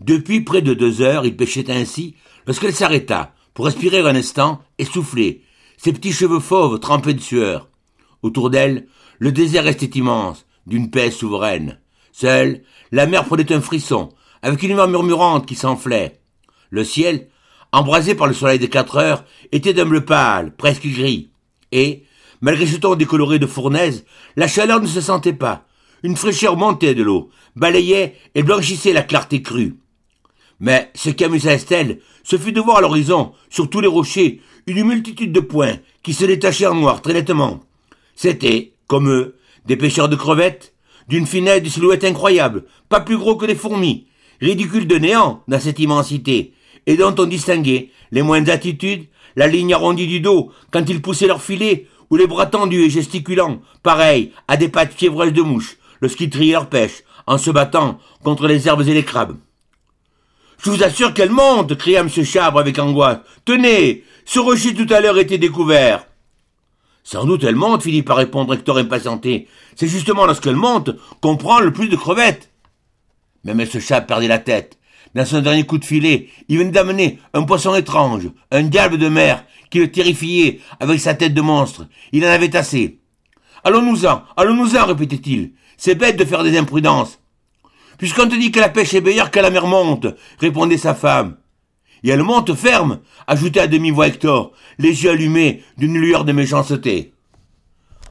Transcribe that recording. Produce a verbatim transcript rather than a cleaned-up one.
Depuis près de deux heures, il pêchait ainsi, lorsqu'elle s'arrêta, pour respirer un instant et souffler, ses petits cheveux fauves trempés de sueur. Autour d'elle, le désert restait immense, d'une paix souveraine. Seule, la mer prenait un frisson, avec une humeur murmurante qui s'enflait. Le ciel, embrasé par le soleil des quatre heures, était d'un bleu pâle, presque gris. Et, malgré ce ton décoloré de fournaise, la chaleur ne se sentait pas. Une fraîcheur montait de l'eau, balayait et blanchissait la clarté crue. Mais ce qui amusa Estelle, ce fut de voir à l'horizon, sur tous les rochers, une multitude de points qui se détachaient en noir très nettement. C'étaient, comme eux, des pêcheurs de crevettes, d'une finesse de silhouette incroyable, pas plus gros que des fourmis, ridicules de néant dans cette immensité, et dont on distinguait les moindres attitudes, la ligne arrondie du dos quand ils poussaient leurs filets, ou les bras tendus et gesticulants, pareils à des pattes fiévreuses de mouches, lorsqu'ils triaient leur pêche, en se battant contre les herbes et les crabes. « Je vous assure qu'elle monte !» cria M. Chabre avec angoisse. « Tenez, ce rocher tout à l'heure était découvert. » « Sans doute elle monte, » finit par répondre Hector impatienté. « C'est justement lorsqu'elle monte qu'on prend le plus de crevettes. » Mais M. Chabre perdait la tête. Dans son dernier coup de filet, il venait d'amener un poisson étrange, un diable de mer, qui le terrifiait avec sa tête de monstre. Il en avait assez. « Allons-nous-en, allons-nous-en, répétait-il. C'est bête de faire des imprudences. »« Puisqu'on te dit que la pêche est meilleure que la mer monte, » répondait sa femme. « Et elle monte ferme, » ajoutait à demi-voix Hector, les yeux allumés d'une lueur de méchanceté.